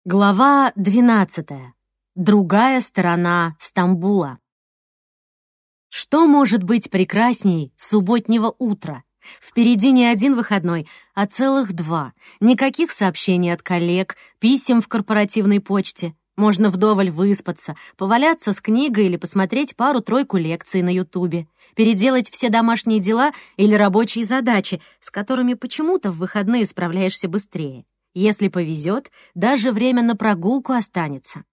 Глава 12. Другая сторона Стамбула. Что может быть прекрасней субботнего утра? Впереди не один выходной, а целых два. Никаких сообщений от коллег, писем в корпоративной почте. Можно вдоволь выспаться, поваляться с книгой или посмотреть пару-тройку лекций на Ютубе, переделать все домашние дела или рабочие задачи, с которыми почему-то в выходные справляешься быстрее. Если повезет, даже время на прогулку останется.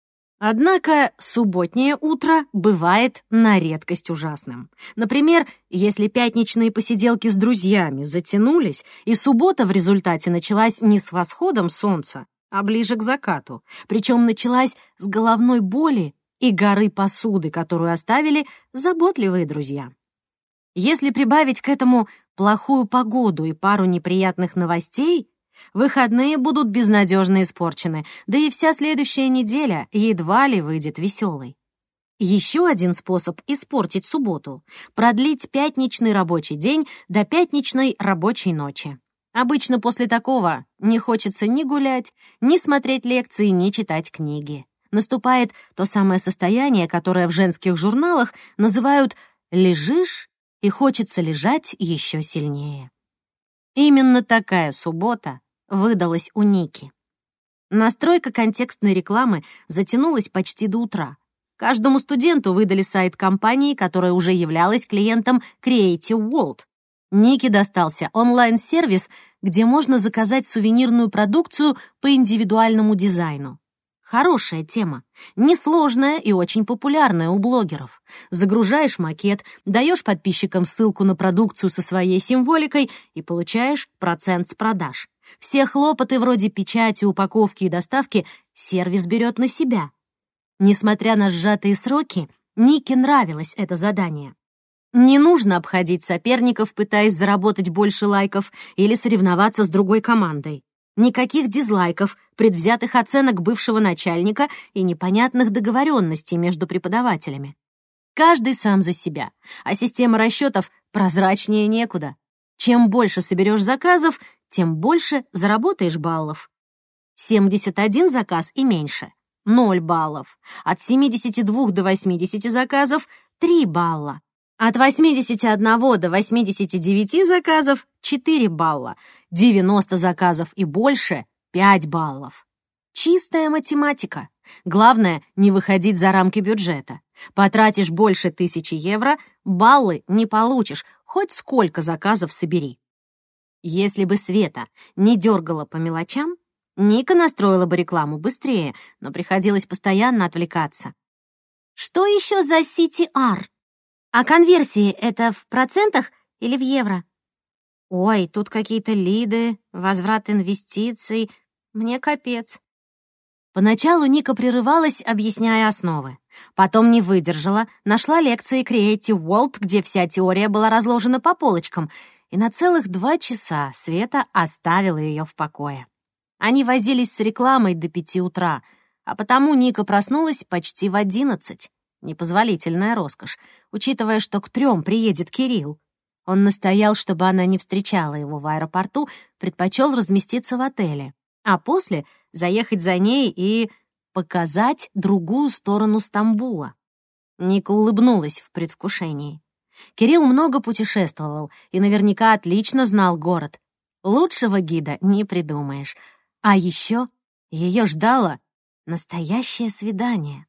Однако субботнее утро бывает на редкость ужасным. Например, если пятничные посиделки с друзьями затянулись, и суббота в результате началась не с восходом солнца, а ближе к закату, причем началась с головной боли и горы посуды, которую оставили заботливые друзья. Если прибавить к этому плохую погоду и пару неприятных новостей, выходные будут безнадежно испорчены, да и вся следующая неделя едва ли выйдет веселой. Еще один способ испортить субботу — продлить пятничный рабочий день до пятничной рабочей ночи. Обычно после такого не хочется ни гулять, ни смотреть лекции, ни читать книги. Наступает то самое состояние, которое в женских журналах называют «лежишь, и хочется лежать еще сильнее». Именно такая суббота выдалась у Ники. Настройка контекстной рекламы затянулась почти до утра. Каждому студенту выдали сайт компании, которая уже являлась клиентом Creative World. Нике достался онлайн-сервис, где можно заказать сувенирную продукцию по индивидуальному дизайну. Хорошая тема, несложная и очень популярная у блогеров. Загружаешь макет, даешь подписчикам ссылку на продукцию со своей символикой и получаешь процент с продаж. Все хлопоты вроде печати, упаковки и доставки сервис берет на себя. Несмотря на сжатые сроки, Нике нравилось это задание. Не нужно обходить соперников, пытаясь заработать больше лайков или соревноваться с другой командой. Никаких дизлайков, предвзятых оценок бывшего начальника и непонятных договоренностей между преподавателями. Каждый сам за себя, а система расчетов прозрачнее некуда. Чем больше соберешь заказов, тем больше заработаешь баллов. 71 заказ и меньше — 0 баллов. От 72 до 80 заказов — 3 балла. От 81 до 89 заказов — 4 балла. 90 заказов и больше — 5 баллов. Чистая математика. Главное — не выходить за рамки бюджета. Потратишь больше 1000 евро — баллы не получишь, хоть сколько заказов собери. Если бы Света не дергала по мелочам, Ника настроила бы рекламу быстрее, но приходилось постоянно отвлекаться. Что еще за CTR? А конверсии — это в процентах или в евро? Ой, тут какие-то лиды, возврат инвестиций. Мне капец. Поначалу Ника прерывалась, объясняя основы. Потом не выдержала, нашла лекции Creative World, где вся теория была разложена по полочкам, и на целых 2 часа Света оставила ее в покое. Они возились с рекламой до 5 утра, а потому Ника проснулась почти в 11. Непозволительная роскошь, учитывая, что к 3 приедет Кирилл. Он настоял, чтобы она не встречала его в аэропорту, предпочел разместиться в отеле, а после заехать за ней и показать другую сторону Стамбула. Ника улыбнулась в предвкушении. Кирилл много путешествовал и наверняка отлично знал город. Лучшего гида не придумаешь. А еще ее ждало настоящее свидание.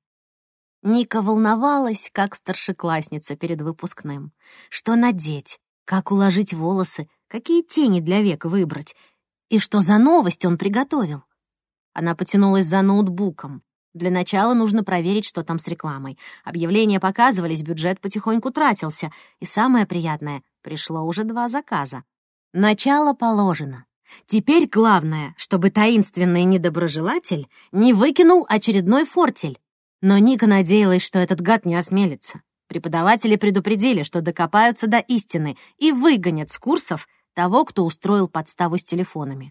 Ника волновалась, как старшеклассница перед выпускным. Что надеть, как уложить волосы, какие тени для век выбрать, и что за новость он приготовил. Она потянулась за ноутбуком. Для начала нужно проверить, что там с рекламой. Объявления показывались, бюджет потихоньку тратился. И самое приятное — пришло уже 2 заказа. Начало положено. Теперь главное, чтобы таинственный недоброжелатель не выкинул очередной фортель. Но Ника надеялась, что этот гад не осмелится. Преподаватели предупредили, что докопаются до истины и выгонят с курсов того, кто устроил подставу с телефонами.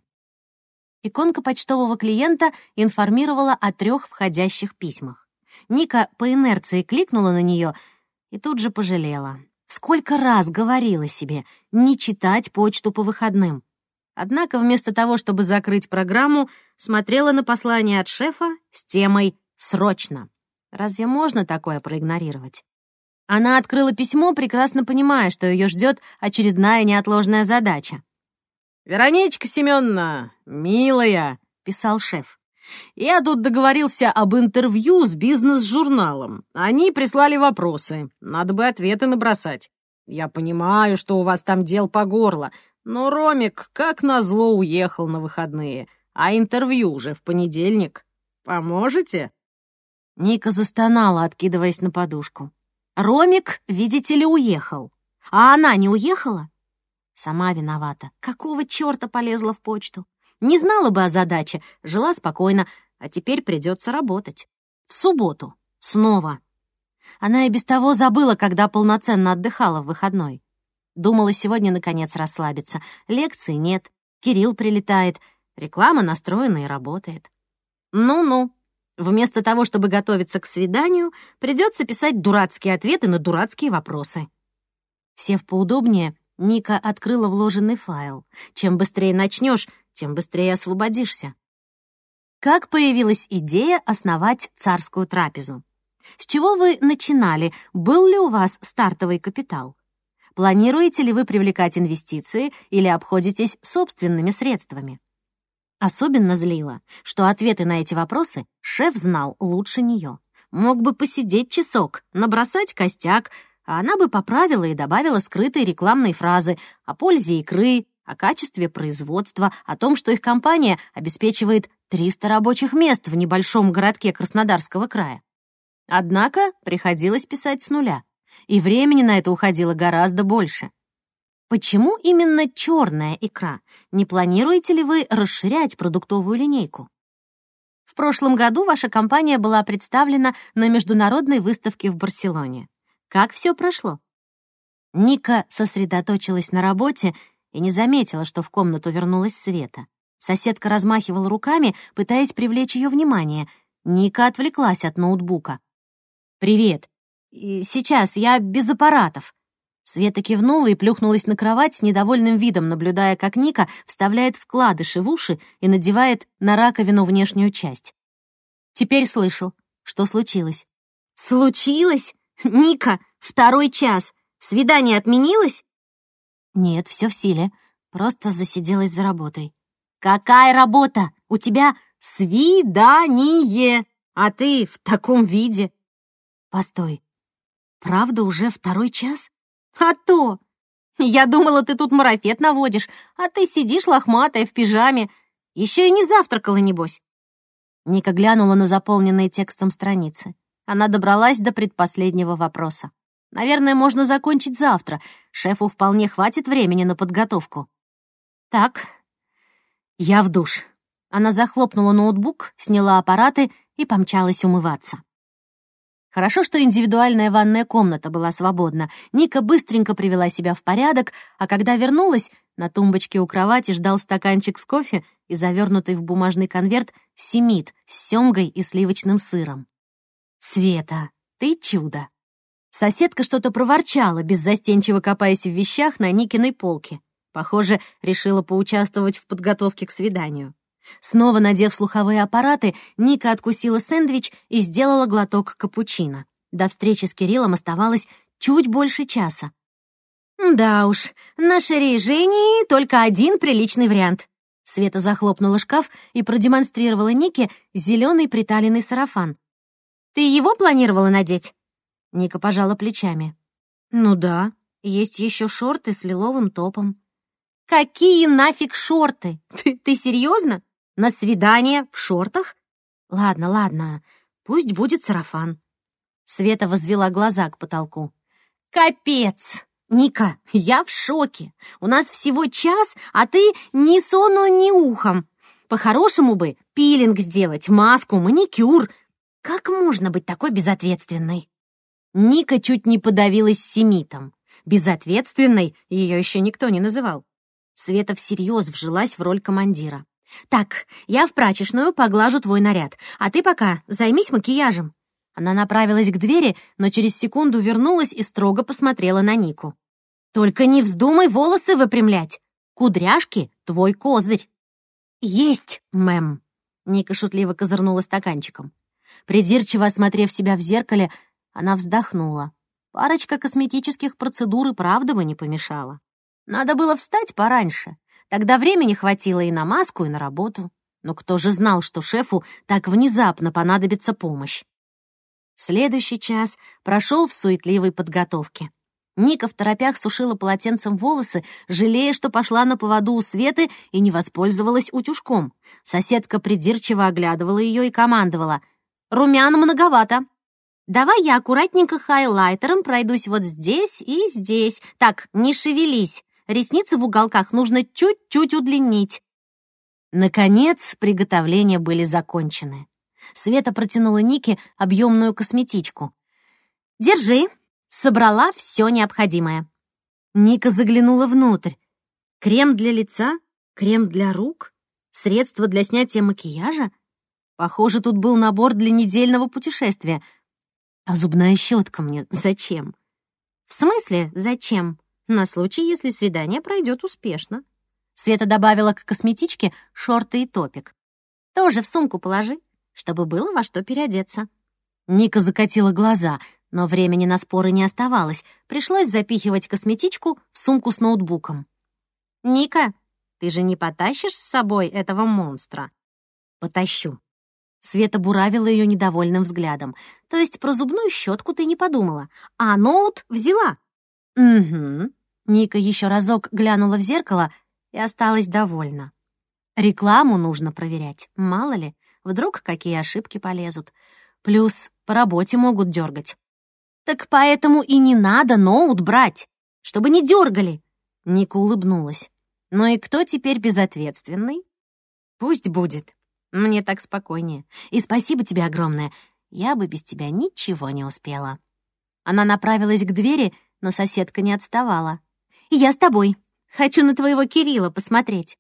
Иконка почтового клиента информировала о 3 входящих письмах. Ника по инерции кликнула на нее и тут же пожалела. Сколько раз говорила себе не читать почту по выходным. Однако вместо того, чтобы закрыть программу, смотрела на послание от шефа с темой «Срочно». Разве можно такое проигнорировать? Она открыла письмо, прекрасно понимая, что ее ждет очередная неотложная задача. «Вероничка Семеновна, милая», — писал шеф, «я тут договорился об интервью с бизнес-журналом. Они прислали вопросы, надо бы ответы набросать. Я понимаю, что у вас там дел по горло, но Ромик, как назло, уехал на выходные, а интервью уже в понедельник. Поможете?» Ника застонала, откидываясь на подушку. Ромик, видите ли, уехал. А она не уехала? Сама виновата. Какого чёрта полезла в почту? Не знала бы о задаче, жила спокойно, а теперь придется работать. В субботу. Снова. Она и без того забыла, когда полноценно отдыхала в выходной. Думала сегодня, наконец, расслабиться. Лекций нет, Кирилл прилетает, реклама настроена и работает. Ну-ну. Вместо того, чтобы готовиться к свиданию, придется писать дурацкие ответы на дурацкие вопросы. Сев поудобнее, Ника открыла вложенный файл. Чем быстрее начнешь, тем быстрее освободишься. Как появилась идея основать царскую трапезу? С чего вы начинали? Был ли у вас стартовый капитал? Планируете ли вы привлекать инвестиции или обходитесь собственными средствами? Особенно злило, что ответы на эти вопросы шеф знал лучше нее. Мог бы посидеть часок, набросать костяк, а она бы поправила и добавила скрытые рекламные фразы о пользе икры, о качестве производства, о том, что их компания обеспечивает 300 рабочих мест в небольшом городке Краснодарского края. Однако приходилось писать с нуля, и времени на это уходило гораздо больше. Почему именно черная икра? Не планируете ли вы расширять продуктовую линейку? В прошлом году ваша компания была представлена на международной выставке в Барселоне. Как все прошло? Ника сосредоточилась на работе и не заметила, что в комнату вернулась Света. Соседка размахивала руками, пытаясь привлечь ее внимание. Ника отвлеклась от ноутбука. «Привет. Сейчас, я без аппаратов». Света кивнула и плюхнулась на кровать с недовольным видом, наблюдая, как Ника вставляет вкладыши в уши и надевает на раковину внешнюю часть. «Теперь слышу. Что случилось?» «Случилось? Ника, 2 час. Свидание отменилось?» «Нет, все в силе. Просто засиделась за работой». «Какая работа? У тебя свидание, а ты в таком виде». «Постой. Правда уже 2 час?» «А то! Я думала, ты тут марафет наводишь, а ты сидишь лохматая в пижаме. Еще и не завтракала, небось». Ника глянула на заполненные текстом страницы. Она добралась до предпоследнего вопроса. Наверное, можно закончить завтра. Шефу вполне хватит времени на подготовку. Так, я в душ. Она захлопнула ноутбук, сняла аппараты и помчалась умываться. Хорошо, что индивидуальная ванная комната была свободна. Ника быстренько привела себя в порядок, а когда вернулась, на тумбочке у кровати ждал стаканчик с кофе и завернутый в бумажный конверт семит с сёмгой и сливочным сыром. «Света, ты чудо!» Соседка что-то проворчала, беззастенчиво копаясь в вещах на Никиной полке. Похоже, решила поучаствовать в подготовке к свиданию. Снова надев слуховые аппараты, Ника откусила сэндвич и сделала глоток капучино. До встречи с Кириллом оставалось чуть больше часа. «Да уж, на Шере и Жене только один приличный вариант». Света захлопнула шкаф и продемонстрировала Нике зеленый приталенный сарафан. «Ты его планировала надеть?» Ника пожала плечами. «Ну да, есть еще шорты с лиловым топом». «Какие нафиг шорты? Ты серьезно? На свидание в шортах?» «Ладно, пусть будет сарафан». Света возвела глаза к потолку. «Капец! Ника, я в шоке. У нас всего час, а ты ни сону, ни ухом. По-хорошему бы пилинг сделать, маску, маникюр. Как можно быть такой безответственной?» Ника чуть не подавилась семитом. Безответственной ее еще никто не называл. Света всерьез вжилась в роль командира. «Так, я в прачечную поглажу твой наряд, а ты пока займись макияжем». Она направилась к двери, но через секунду вернулась и строго посмотрела на Нику. «Только не вздумай волосы выпрямлять. Кудряшки — твой козырь». «Есть, мэм!» — Ника шутливо козырнула стаканчиком. Придирчиво осмотрев себя в зеркале, она вздохнула. Парочка косметических процедур и правда бы не помешала. Надо было встать пораньше. Тогда времени хватило и на маску, и на работу. Но кто же знал, что шефу так внезапно понадобится помощь? Следующий час прошел в суетливой подготовке. Ника второпях сушила полотенцем волосы, жалея, что пошла на поводу у Светы и не воспользовалась утюжком. Соседка придирчиво оглядывала ее и командовала: «Румян многовато. Давай я аккуратненько хайлайтером пройдусь вот здесь и здесь. Так, не шевелись. Ресницы в уголках нужно чуть-чуть удлинить». Наконец, приготовления были закончены. Света протянула Нике объемную косметичку. «Держи». Собрала все необходимое. Ника заглянула внутрь. Крем для лица, крем для рук, средства для снятия макияжа. Похоже, тут был набор для недельного путешествия. А зубная щетка мне зачем? В смысле, зачем? На случай, если свидание пройдет успешно. Света добавила к косметичке шорты и топик. Тоже в сумку положи, чтобы было во что переодеться. Ника закатила глаза, но времени на споры не оставалось. Пришлось запихивать косметичку в сумку с ноутбуком. «Ника, ты же не потащишь с собой этого монстра?» «Потащу». Света буравила ее недовольным взглядом. «То есть про зубную щетку ты не подумала, а ноут взяла?» «Угу». Ника еще разок глянула в зеркало и осталась довольна. Рекламу нужно проверять, мало ли, вдруг какие ошибки полезут. Плюс по работе могут дергать. «Так поэтому и не надо ноут брать, чтобы не дергали!» Ника улыбнулась. «Ну и кто теперь безответственный?» «Пусть будет. Мне так спокойнее. И спасибо тебе огромное. Я бы без тебя ничего не успела». Она направилась к двери, но соседка не отставала. «Я с тобой. Хочу на твоего Кирилла посмотреть».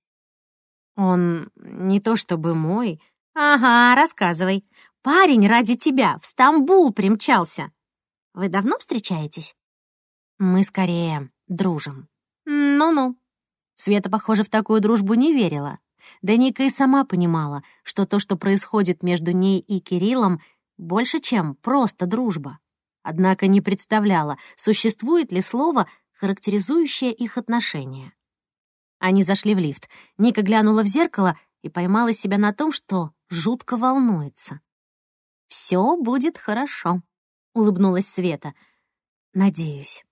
«Он не то чтобы мой». «Ага, рассказывай. Парень ради тебя в Стамбул примчался. Вы давно встречаетесь?» «Мы скорее дружим». «Ну-ну». Света, похоже, в такую дружбу не верила. Да Ника и сама понимала, что то, что происходит между ней и Кириллом, больше, чем просто дружба. Однако не представляла, существует ли слово, характеризующее их отношения. Они зашли в лифт. Ника глянула в зеркало и поймала себя на том, что жутко волнуется. «Все будет хорошо», — улыбнулась Света. «Надеюсь».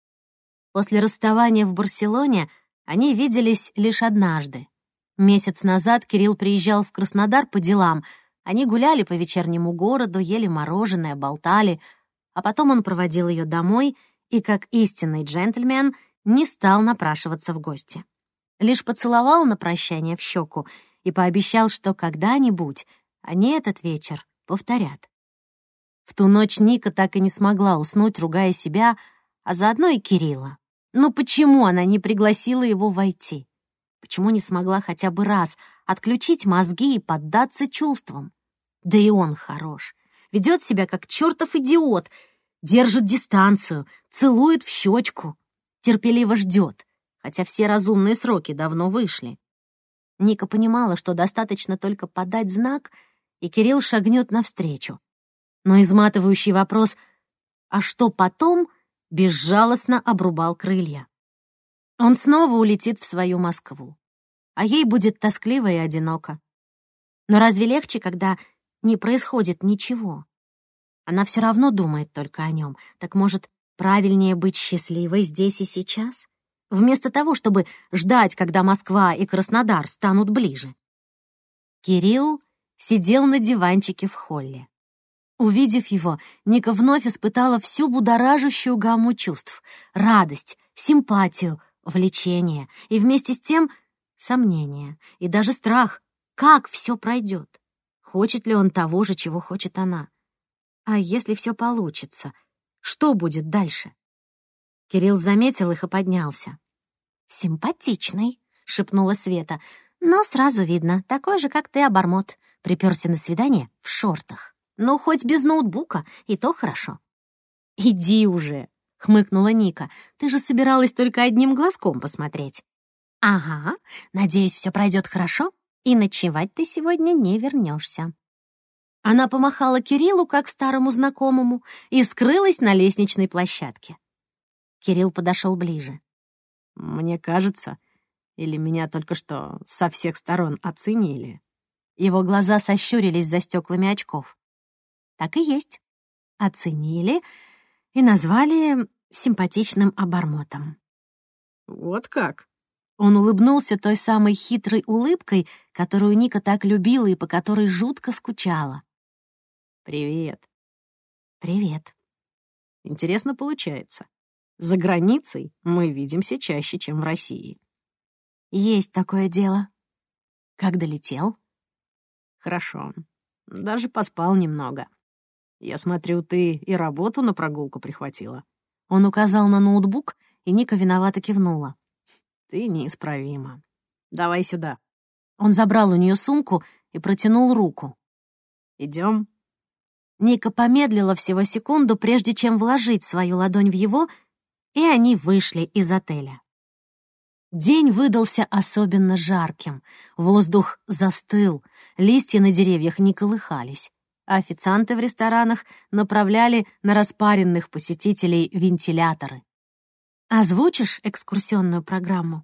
После расставания в Барселоне они виделись лишь однажды. Месяц назад Кирилл приезжал в Краснодар по делам. Они гуляли по вечернему городу, ели мороженое, болтали. А потом он проводил ее домой и, как истинный джентльмен, не стал напрашиваться в гости. Лишь поцеловал на прощание в щеку и пообещал, что когда-нибудь они этот вечер повторят. В ту ночь Ника так и не смогла уснуть, ругая себя, а заодно и Кирилла. Ну почему она не пригласила его войти? Почему не смогла хотя бы раз отключить мозги и поддаться чувствам? Да и он хорош. Ведет себя как чертов идиот, держит дистанцию, целует в щечку, терпеливо ждет, хотя все разумные сроки давно вышли. Ника понимала, что достаточно только подать знак, и Кирилл шагнет навстречу. Но изматывающий вопрос «а что потом?» безжалостно обрубал крылья. Он снова улетит в свою Москву, а ей будет тоскливо и одиноко. Но разве легче, когда не происходит ничего? Она все равно думает только о нем. Так, может, правильнее быть счастливой здесь и сейчас, вместо того, чтобы ждать, когда Москва и Краснодар станут ближе? Кирилл сидел на диванчике в холле. Увидев его, Ника вновь испытала всю будоражащую гамму чувств: радость, симпатию, влечение и вместе с тем сомнение и даже страх, как все пройдет. Хочет ли он того же, чего хочет она? А если все получится, что будет дальше? Кирилл заметил их и поднялся. «Симпатичный», — шепнула Света, «но сразу видно, такой же, как ты, обормот. Припёрся на свидание в шортах. Ну, хоть без ноутбука, и то хорошо». «Иди уже», — хмыкнула Ника. «Ты же собиралась только одним глазком посмотреть». «Ага, надеюсь, все пройдет хорошо, и ночевать ты сегодня не вернешься». Она помахала Кириллу, как старому знакомому, и скрылась на лестничной площадке. Кирилл подошел ближе. «Мне кажется, или меня только что со всех сторон оценили?» Его глаза сощурились за стеклами очков. Так и есть. Оценили и назвали симпатичным обормотом. «Вот как?» Он улыбнулся той самой хитрой улыбкой, которую Ника так любила и по которой жутко скучала. «Привет». «Привет». «Интересно получается. За границей мы видимся чаще, чем в России». «Есть такое дело». «Как долетел?» «Хорошо. Даже поспал немного. Я смотрю, ты и работу на прогулку прихватила». Он указал на ноутбук, и Ника виновато кивнула. «Ты неисправима. Давай сюда». Он забрал у нее сумку и протянул руку. Идем. Ника помедлила всего секунду, прежде чем вложить свою ладонь в его, и они вышли из отеля. День выдался особенно жарким. Воздух застыл, листья на деревьях не колыхались, а официанты в ресторанах направляли на распаренных посетителей вентиляторы. «Озвучишь экскурсионную программу?»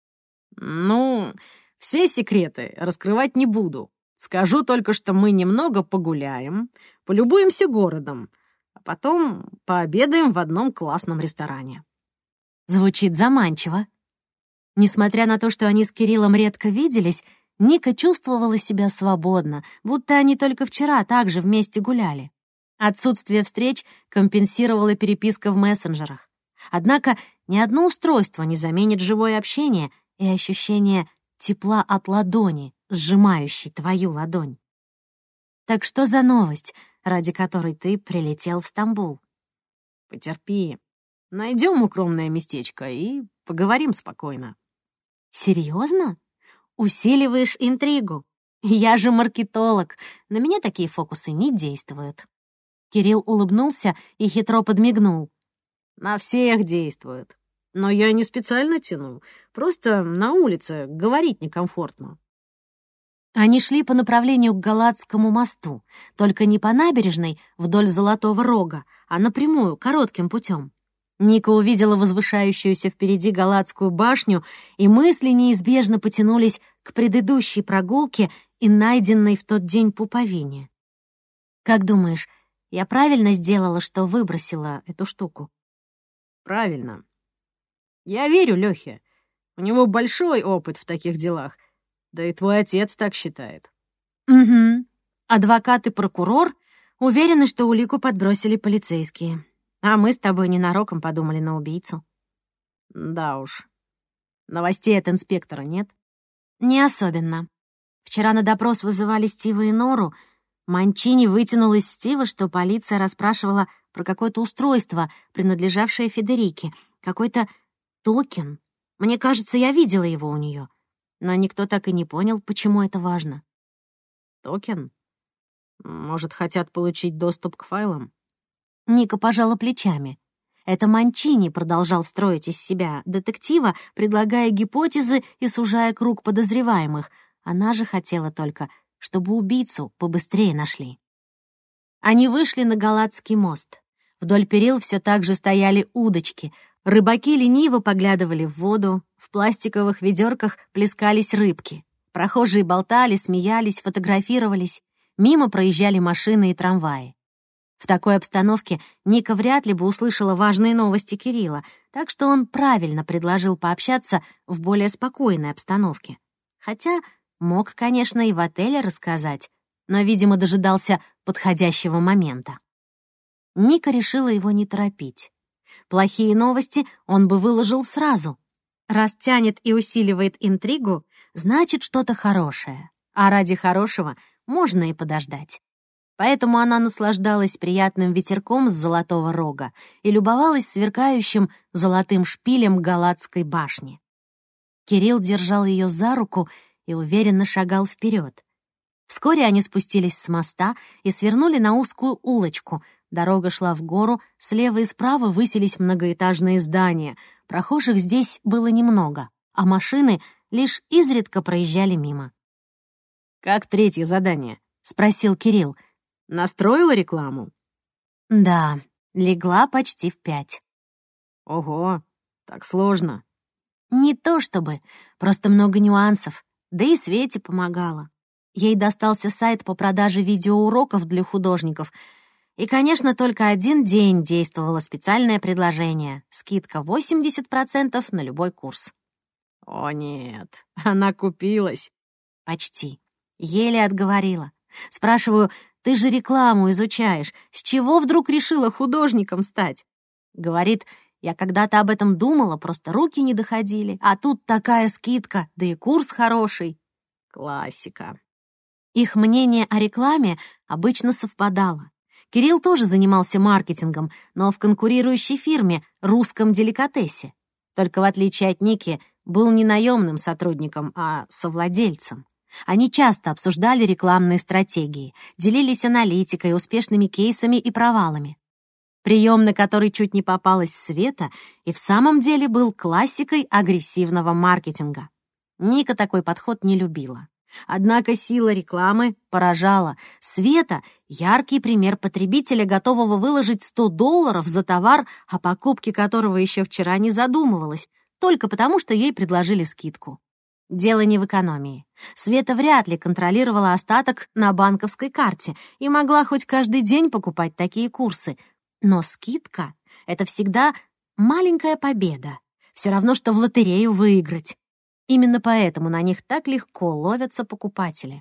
Ну, все секреты раскрывать не буду. Скажу только, что мы немного погуляем, полюбуемся городом, а потом пообедаем в одном классном ресторане. Звучит заманчиво. Несмотря на то, что они с Кириллом редко виделись, Ника чувствовала себя свободно, будто они только вчера также вместе гуляли. Отсутствие встреч компенсировала переписка в мессенджерах. Однако ни одно устройство не заменит живое общение и ощущение тепла от ладони, сжимающей твою ладонь. Так что за новость, ради которой ты прилетел в Стамбул? Потерпи. Найдем укромное местечко и поговорим спокойно. Серьезно? Усиливаешь интригу. Я же маркетолог, на меня такие фокусы не действуют. Кирилл улыбнулся и хитро подмигнул. На всех действует. Но я не специально тяну. Просто на улице говорить некомфортно. Они шли по направлению к Галатскому мосту, только не по набережной вдоль Золотого Рога, а напрямую, коротким путем. Ника увидела возвышающуюся впереди Галатскую башню, и мысли неизбежно потянулись к предыдущей прогулке и найденной в тот день пуповине. «Как думаешь, я правильно сделала, что выбросила эту штуку?» Правильно. Я верю Лёхе. У него большой опыт в таких делах. Да и твой отец так считает. «Угу. Адвокат и прокурор уверены, что улику подбросили полицейские. А мы с тобой ненароком подумали на убийцу». Да уж. Новостей от инспектора нет? «Не особенно. Вчера на допрос вызывали Стива и Нору. Манчини вытянул из Стива, что полиция расспрашивала про какое-то устройство, принадлежавшее Федерике, какой-то токен. Мне кажется, я видела его у нее. Но никто так и не понял, почему это важно». Токен? Может, хотят получить доступ к файлам? Ника пожала плечами. Это Манчини продолжал строить из себя детектива, предлагая гипотезы и сужая круг подозреваемых. Она же хотела только, чтобы убийцу побыстрее нашли. Они вышли на Галатский мост. Вдоль перил все так же стояли удочки. Рыбаки лениво поглядывали в воду, в пластиковых ведерках плескались рыбки. Прохожие болтали, смеялись, фотографировались. Мимо проезжали машины и трамваи. В такой обстановке Ника вряд ли бы услышала важные новости Кирилла, так что он правильно предложил пообщаться в более спокойной обстановке. Хотя мог, конечно, и в отеле рассказать, но, видимо, дожидался подходящего момента. Ника решила его не торопить. Плохие новости он бы выложил сразу. Раз тянет и усиливает интригу, значит, что-то хорошее. А ради хорошего можно и подождать. Поэтому она наслаждалась приятным ветерком с Золотого Рога и любовалась сверкающим золотым шпилем Галатской башни. Кирилл держал ее за руку и уверенно шагал вперед. Вскоре они спустились с моста и свернули на узкую улочку. Дорога шла в гору, слева и справа высились многоэтажные здания. Прохожих здесь было немного, а машины лишь изредка проезжали мимо. «Как третье задание?» — спросил Кирилл. «Настроила рекламу?» Да, легла почти в 5. Ого, так сложно. Не то чтобы, просто много нюансов, да и Свете помогала. Ей достался сайт по продаже видеоуроков для художников. И, конечно, только один день действовало специальное предложение — скидка 80% на любой курс. О нет, она купилась. Почти. Еле отговорила. Спрашиваю, ты же рекламу изучаешь, с чего вдруг решила художником стать? Говорит, я когда-то об этом думала, просто руки не доходили, а тут такая скидка, да и курс хороший. Классика. Их мнение о рекламе обычно совпадало. Кирилл тоже занимался маркетингом, но в конкурирующей фирме «Русском деликатесе». Только в отличие от Ники, был не наемным сотрудником, а совладельцем. Они часто обсуждали рекламные стратегии, делились аналитикой, успешными кейсами и провалами. Прием, на который чуть не попалась Света, и в самом деле был классикой агрессивного маркетинга. Ника такой подход не любила. Однако сила рекламы поражала. Света — яркий пример потребителя, готового выложить $100 за товар, о покупке которого еще вчера не задумывалась, только потому, что ей предложили скидку. Дело не в экономии. Света вряд ли контролировала остаток на банковской карте и могла хоть каждый день покупать такие курсы. Но скидка — это всегда маленькая победа. Все равно, что в лотерею выиграть. Именно поэтому на них так легко ловятся покупатели.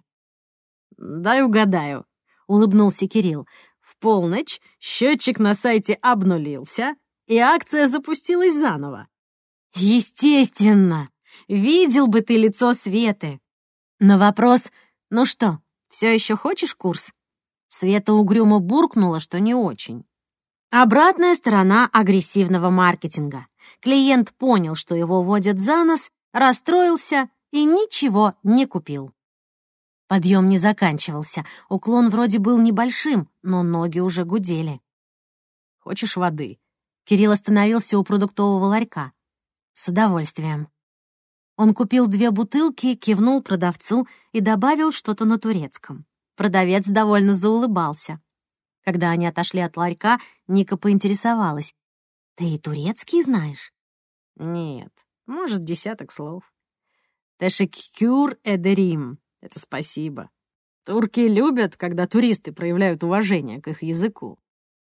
«Дай угадаю», — улыбнулся Кирилл. «В полночь счетчик на сайте обнулился, и акция запустилась заново». Естественно! Видел бы ты лицо Светы. На вопрос «Ну что, все еще хочешь курс?» Света угрюмо буркнула, что не очень. Обратная сторона агрессивного маркетинга. Клиент понял, что его водят за нос, расстроился и ничего не купил. Подъем не заканчивался. Уклон вроде был небольшим, но ноги уже гудели. «Хочешь воды?» Кирилл остановился у продуктового ларька. С удовольствием. Он купил 2 бутылки, кивнул продавцу и добавил что-то на турецком. Продавец довольно заулыбался. Когда они отошли от ларька, Ника поинтересовалась. «Ты и турецкий знаешь?» «Нет, может, 10 слов. Тешеккюр эдерим. Это спасибо. Турки любят, когда туристы проявляют уважение к их языку».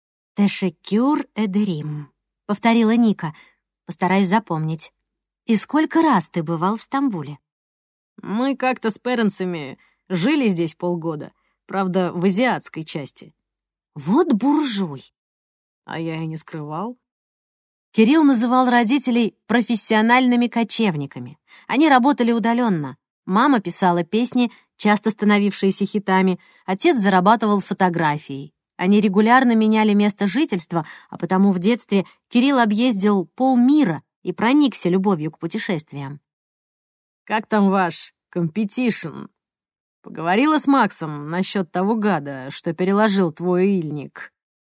«Тешеккюр эдерим», — повторила Ника. «Постараюсь запомнить. И сколько раз ты бывал в Стамбуле?» «Мы как-то с паренсами жили здесь полгода, правда, в азиатской части». «Вот буржуй!» А я и не скрывал. Кирилл называл родителей профессиональными кочевниками. Они работали удаленно. Мама писала песни, часто становившиеся хитами, отец зарабатывал фотографией. Они регулярно меняли место жительства, а потому в детстве Кирилл объездил полмира и проникся любовью к путешествиям. «Как там ваш компетишн? Поговорила с Максом насчет того гада, что переложил твой ильник?»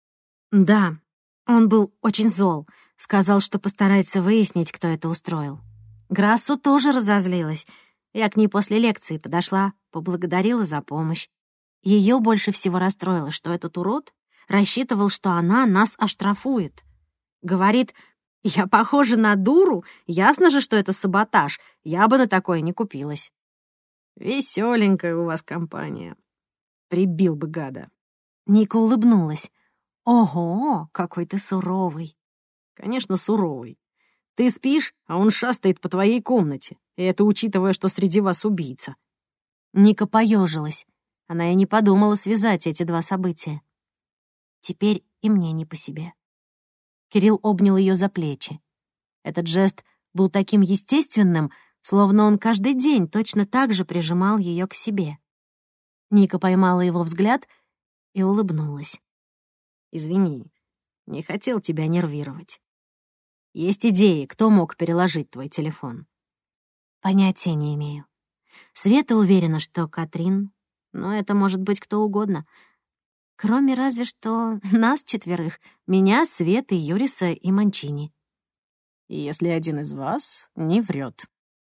«Да, он был очень зол. Сказал, что постарается выяснить, кто это устроил. Грассу тоже разозлилась. Я к ней после лекции подошла, поблагодарила за помощь. Ее больше всего расстроило, что этот урод рассчитывал, что она нас оштрафует. Говорит, я похожа на дуру, ясно же, что это саботаж, я бы на такое не купилась». «Веселенькая у вас компания. Прибил бы гада». Ника улыбнулась. «Ого, какой ты суровый». «Конечно, суровый. Ты спишь, а он шастает по твоей комнате, и это учитывая, что среди вас убийца». Ника поежилась. Она и не подумала связать эти 2 события. Теперь и мне не по себе. Кирилл обнял ее за плечи. Этот жест был таким естественным, словно он каждый день точно так же прижимал ее к себе. Ника поймала его взгляд и улыбнулась. «Извини, не хотел тебя нервировать. Есть идеи, кто мог переложить твой телефон?» Понятия не имею. Света уверена, что Катрин, но это может быть кто угодно. Кроме разве что нас 4: меня, Светы, Юриса и Манчини. Если один из вас не врет.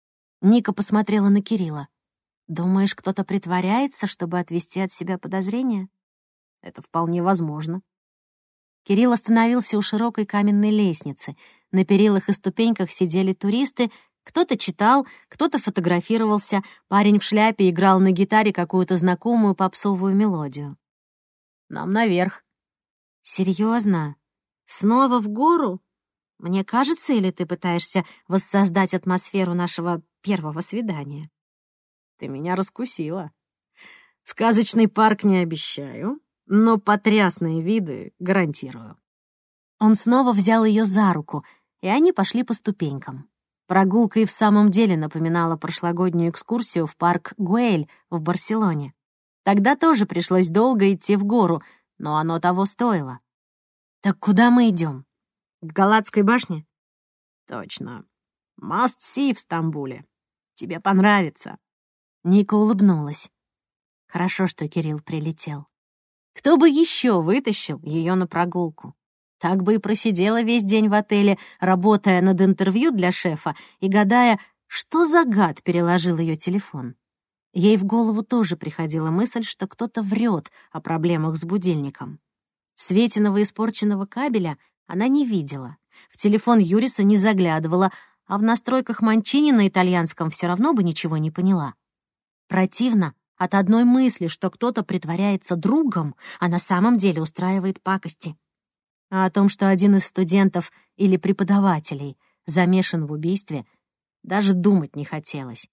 Ника посмотрела на Кирилла. «Думаешь, кто-то притворяется, чтобы отвести от себя подозрения?» Это вполне возможно. Кирилл остановился у широкой каменной лестницы. На перилах и ступеньках сидели туристы. Кто-то читал, кто-то фотографировался. Парень в шляпе играл на гитаре какую-то знакомую попсовую мелодию. Нам наверх. «Серьезно? Снова в гору? Мне кажется, или ты пытаешься воссоздать атмосферу нашего первого свидания?» Ты меня раскусила. Сказочный парк не обещаю, но потрясные виды гарантирую. Он снова взял ее за руку, и они пошли по ступенькам. Прогулка и в самом деле напоминала прошлогоднюю экскурсию в парк Гуэль в Барселоне. Тогда тоже пришлось долго идти в гору, но оно того стоило. «Так куда мы идем? К Галатской башне?» Точно. Must see в Стамбуле. Тебе понравится. Ника улыбнулась. Хорошо, что Кирилл прилетел. Кто бы еще вытащил ее на прогулку? Так бы и просидела весь день в отеле, работая над интервью для шефа и гадая, что за гад переложил ее телефон. Ей в голову тоже приходила мысль, что кто-то врет о проблемах с будильником. Светиного испорченного кабеля она не видела, в телефон Юриса не заглядывала, а в настройках Манчини на итальянском все равно бы ничего не поняла. Противно от одной мысли, что кто-то притворяется другом, а на самом деле устраивает пакости. А о том, что один из студентов или преподавателей замешан в убийстве, даже думать не хотелось.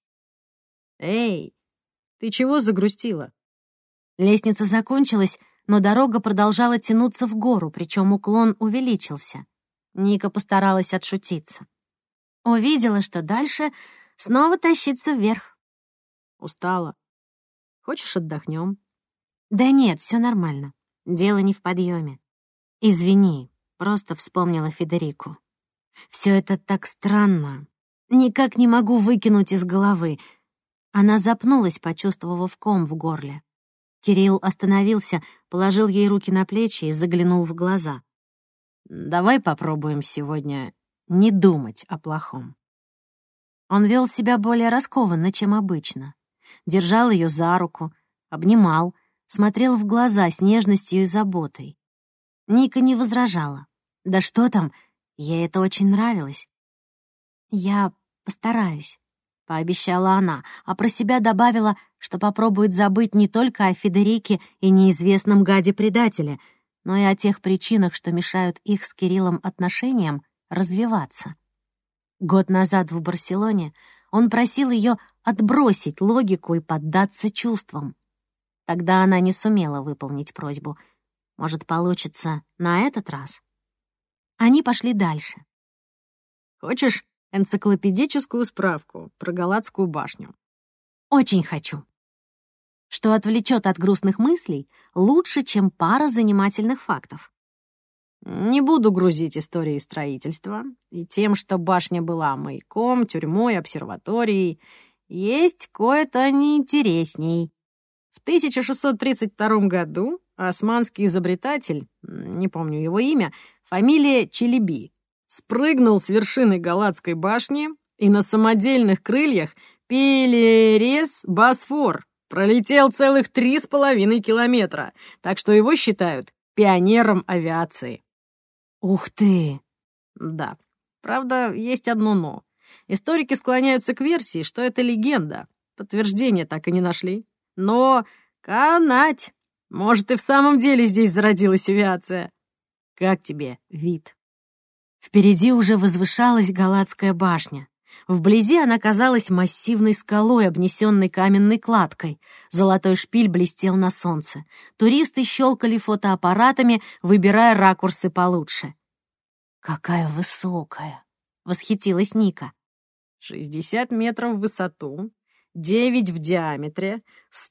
Эй, ты чего загрустила? Лестница закончилась, но дорога продолжала тянуться в гору, причем уклон увеличился. Ника постаралась отшутиться. Увидела, что дальше снова тащиться вверх. Устала. Хочешь, отдохнем? Да нет, все нормально. Дело не в подъеме. Извини, просто вспомнила Федерику. Все это так странно. Никак не могу выкинуть из головы. Она запнулась, почувствовав ком в горле. Кирилл остановился, положил ей руки на плечи и заглянул в глаза. Давай попробуем сегодня не думать о плохом. Он вел себя более раскованно, чем обычно. Держал ее за руку, обнимал, смотрел в глаза с нежностью и заботой. Ника не возражала. Да что там, ей это очень нравилось. «Я постараюсь», — пообещала она, а про себя добавила, что попробует забыть не только о Федерике и неизвестном гаде-предателе, но и о тех причинах, что мешают их с Кириллом отношениям развиваться. Год назад в Барселоне он просил ее отбросить логику и поддаться чувствам. Тогда она не сумела выполнить просьбу. Может, получится на этот раз? Они пошли дальше. Хочешь энциклопедическую справку про Галатскую башню? Очень хочу. Что отвлечет от грустных мыслей лучше, чем пара занимательных фактов. Не буду грузить историей строительства и тем, что башня была маяком, тюрьмой, обсерваторией. Есть кое-то неинтересней. В 1632 году османский изобретатель, не помню его имя, фамилия Челеби, спрыгнул с вершины Галатской башни и на самодельных крыльях перелез Босфор. Пролетел целых 3,5 километра, так что его считают пионером авиации. Ух ты! Да, правда, есть одно «но». Историки склоняются к версии, что это легенда. Подтверждения так и не нашли. Но канать! Может, и в самом деле здесь зародилась авиация. Как тебе вид? Впереди уже возвышалась Галатская башня. Вблизи она казалась массивной скалой, обнесенной каменной кладкой. Золотой шпиль блестел на солнце. Туристы щелкали фотоаппаратами, выбирая ракурсы получше. «Какая высокая!» — восхитилась Ника. 60 метров в высоту, 9 в диаметре,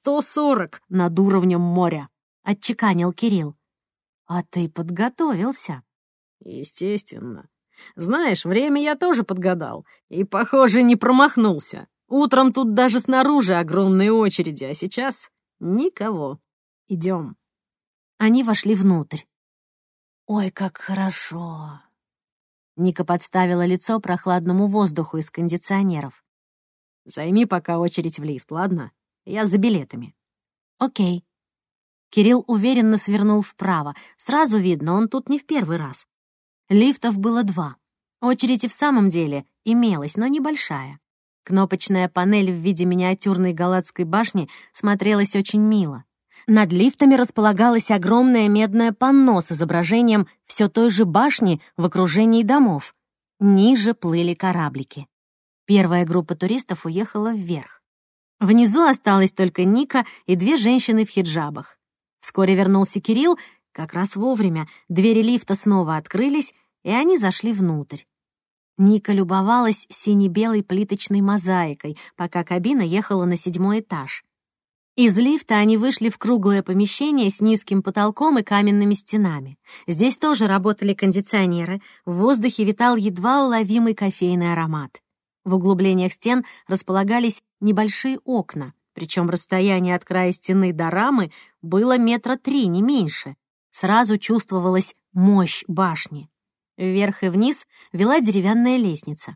140 над уровнем моря, — отчеканил Кирилл. «А ты подготовился?» Естественно. Знаешь, время я тоже подгадал. И, похоже, не промахнулся. Утром тут даже снаружи огромные очереди, а сейчас никого. Идем. Они вошли внутрь. «Ой, как хорошо!» Ника подставила лицо прохладному воздуху из кондиционеров. Займи пока очередь в лифт, ладно? Я за билетами». «Окей». Кирилл уверенно свернул вправо. Сразу видно, он тут не в первый раз. Лифтов было 2. Очередь и в самом деле имелась, но небольшая. Кнопочная панель в виде миниатюрной Галатской башни смотрелась очень мило. Над лифтами располагалось огромное медное панно с изображением все той же башни в окружении домов. Ниже плыли кораблики. Первая группа туристов уехала вверх. Внизу осталась только Ника и 2 женщины в хиджабах. Вскоре вернулся Кирилл, как раз вовремя. Двери лифта снова открылись, и они зашли внутрь. Ника любовалась сине-белой плиточной мозаикой, пока кабина ехала на 7-й этаж. Из лифта они вышли в круглое помещение с низким потолком и каменными стенами. Здесь тоже работали кондиционеры, в воздухе витал едва уловимый кофейный аромат. В углублениях стен располагались небольшие окна, причем расстояние от края стены до рамы было 3 метра, не меньше. Сразу чувствовалась мощь башни. Вверх и вниз вела деревянная лестница.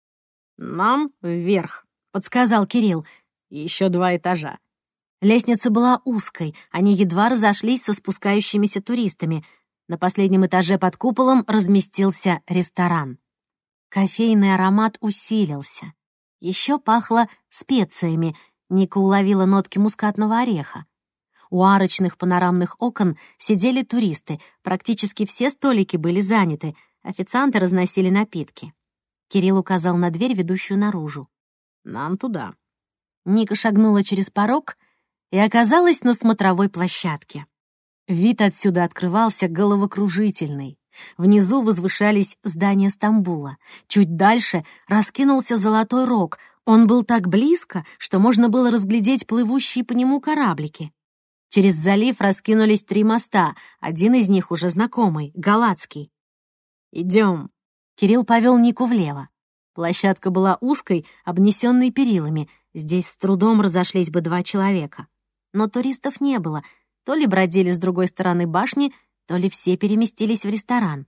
«Нам вверх», — подсказал Кирилл. «Еще 2 этажа». Лестница была узкой, они едва разошлись со спускающимися туристами. На последнем этаже под куполом разместился ресторан. Кофейный аромат усилился. Еще пахло специями, Ника уловила нотки мускатного ореха. У арочных панорамных окон сидели туристы, практически все столики были заняты, официанты разносили напитки. Кирилл указал на дверь, ведущую наружу. «Нам туда». Ника шагнула через порог и оказалась на смотровой площадке. Вид отсюда открывался головокружительный. Внизу возвышались здания Стамбула. Чуть дальше раскинулся Золотой Рог. Он был так близко, что можно было разглядеть плывущие по нему кораблики. Через залив раскинулись 3 моста, один из них уже знакомый, Галатский. «Идем». Кирилл повел Нику влево. Площадка была узкой, обнесенной перилами. Здесь с трудом разошлись бы 2 человека. Но туристов не было. То ли бродили с другой стороны башни, то ли все переместились в ресторан.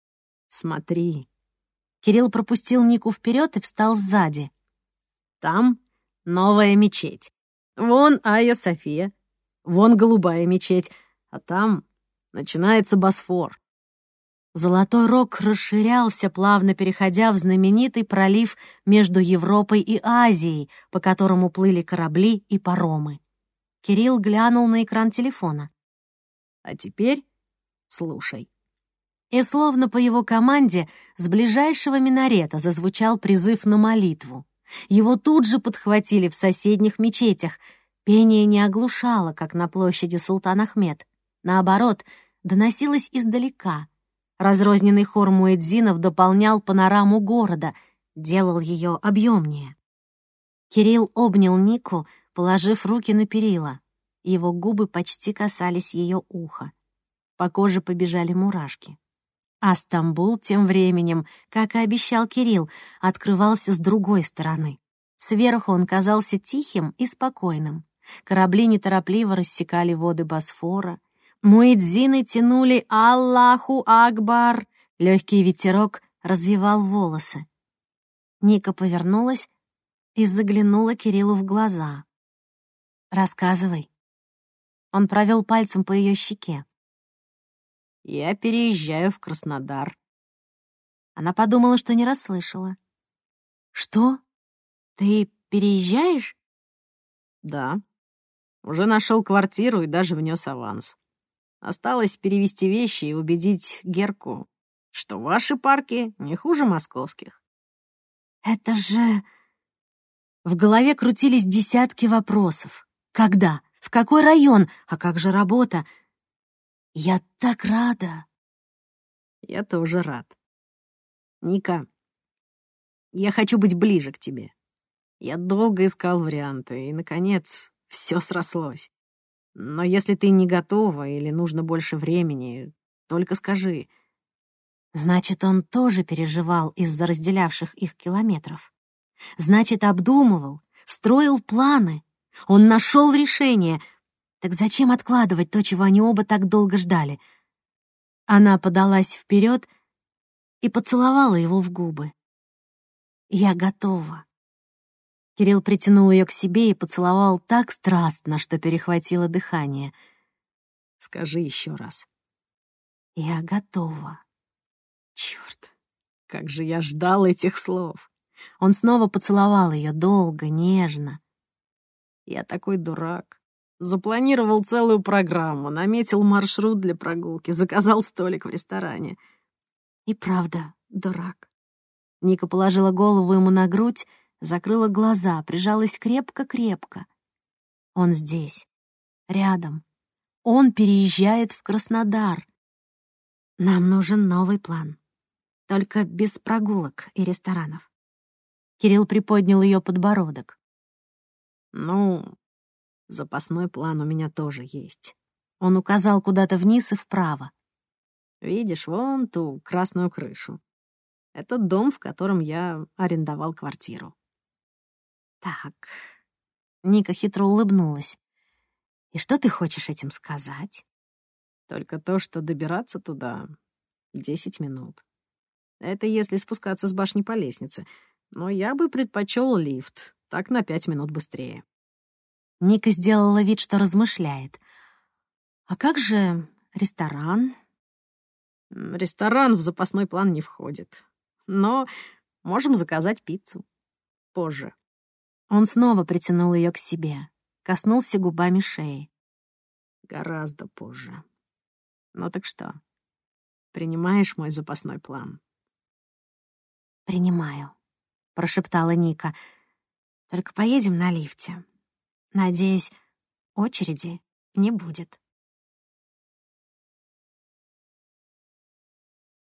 «Смотри». Кирилл пропустил Нику вперед и встал сзади. «Там новая мечеть. Вон Айя София. Вон голубая мечеть. А там начинается Босфор». Золотой Рог расширялся, плавно переходя в знаменитый пролив между Европой и Азией, по которому плыли корабли и паромы. Кирилл глянул на экран телефона. «А теперь слушай». И словно по его команде с ближайшего минарета зазвучал призыв на молитву. Его тут же подхватили в соседних мечетях. Пение не оглушало, как на площади Султан Ахмед. Наоборот, доносилось издалека. Разрозненный хор муэдзинов дополнял панораму города, делал ее объемнее. Кирилл обнял Нику, положив руки на перила. Его губы почти касались ее уха. По коже побежали мурашки. А Стамбул тем временем, как и обещал Кирилл, открывался с другой стороны. Сверху он казался тихим и спокойным. Корабли неторопливо рассекали воды Босфора. Муэдзины тянули «Аллаху Акбар». Легкий ветерок развивал волосы. Ника повернулась и заглянула Кириллу в глаза. «Рассказывай». Он провел пальцем по ее щеке. «Я переезжаю в Краснодар». Она подумала, что не расслышала. «Что? Ты переезжаешь?» «Да. Уже нашел квартиру и даже внес аванс. Осталось перевести вещи и убедить Герку, что ваши парки не хуже московских». «Это же...» В голове крутились десятки вопросов. Когда? В какой район? А как же работа? «Я так рада!» «Я тоже рад. Ника, я хочу быть ближе к тебе. Я долго искал варианты, и, наконец, все срослось. Но если ты не готова или нужно больше времени, только скажи». Значит, он тоже переживал из-за разделявших их километров. Значит, обдумывал, строил планы. Он нашел решение. Так зачем откладывать то, чего они оба так долго ждали? Она подалась вперед и поцеловала его в губы. «Я готова». Кирилл притянул ее к себе и поцеловал так страстно, что перехватило дыхание. «Скажи еще раз». «Я готова». Черт, как же я ждал этих слов. Он снова поцеловал ее долго, нежно. Я такой дурак. Запланировал целую программу, наметил маршрут для прогулки, заказал столик в ресторане. И правда, дурак. Ника положила голову ему на грудь, закрыла глаза, прижалась крепко-крепко. Он здесь, рядом. Он переезжает в Краснодар. Нам нужен новый план. Только без прогулок и ресторанов. Кирилл приподнял ее подбородок. Ну, запасной план у меня тоже есть. Он указал куда-то вниз и вправо. Видишь, вон ту красную крышу. Это дом, в котором я арендовал квартиру. Так. Ника хитро улыбнулась. И что ты хочешь этим сказать? Только то, что добираться туда 10 минут. Это если спускаться с башни по лестнице. Но я бы предпочел лифт. Так на 5 минут быстрее. Ника сделала вид, что размышляет. А как же ресторан? Ресторан в запасной план не входит. Но можем заказать пиццу. Позже. Он снова притянул ее к себе, коснулся губами шеи. Гораздо позже. Ну так что, принимаешь мой запасной план? «Принимаю», — прошептала Ника. «Только поедем на лифте. Надеюсь, очереди не будет».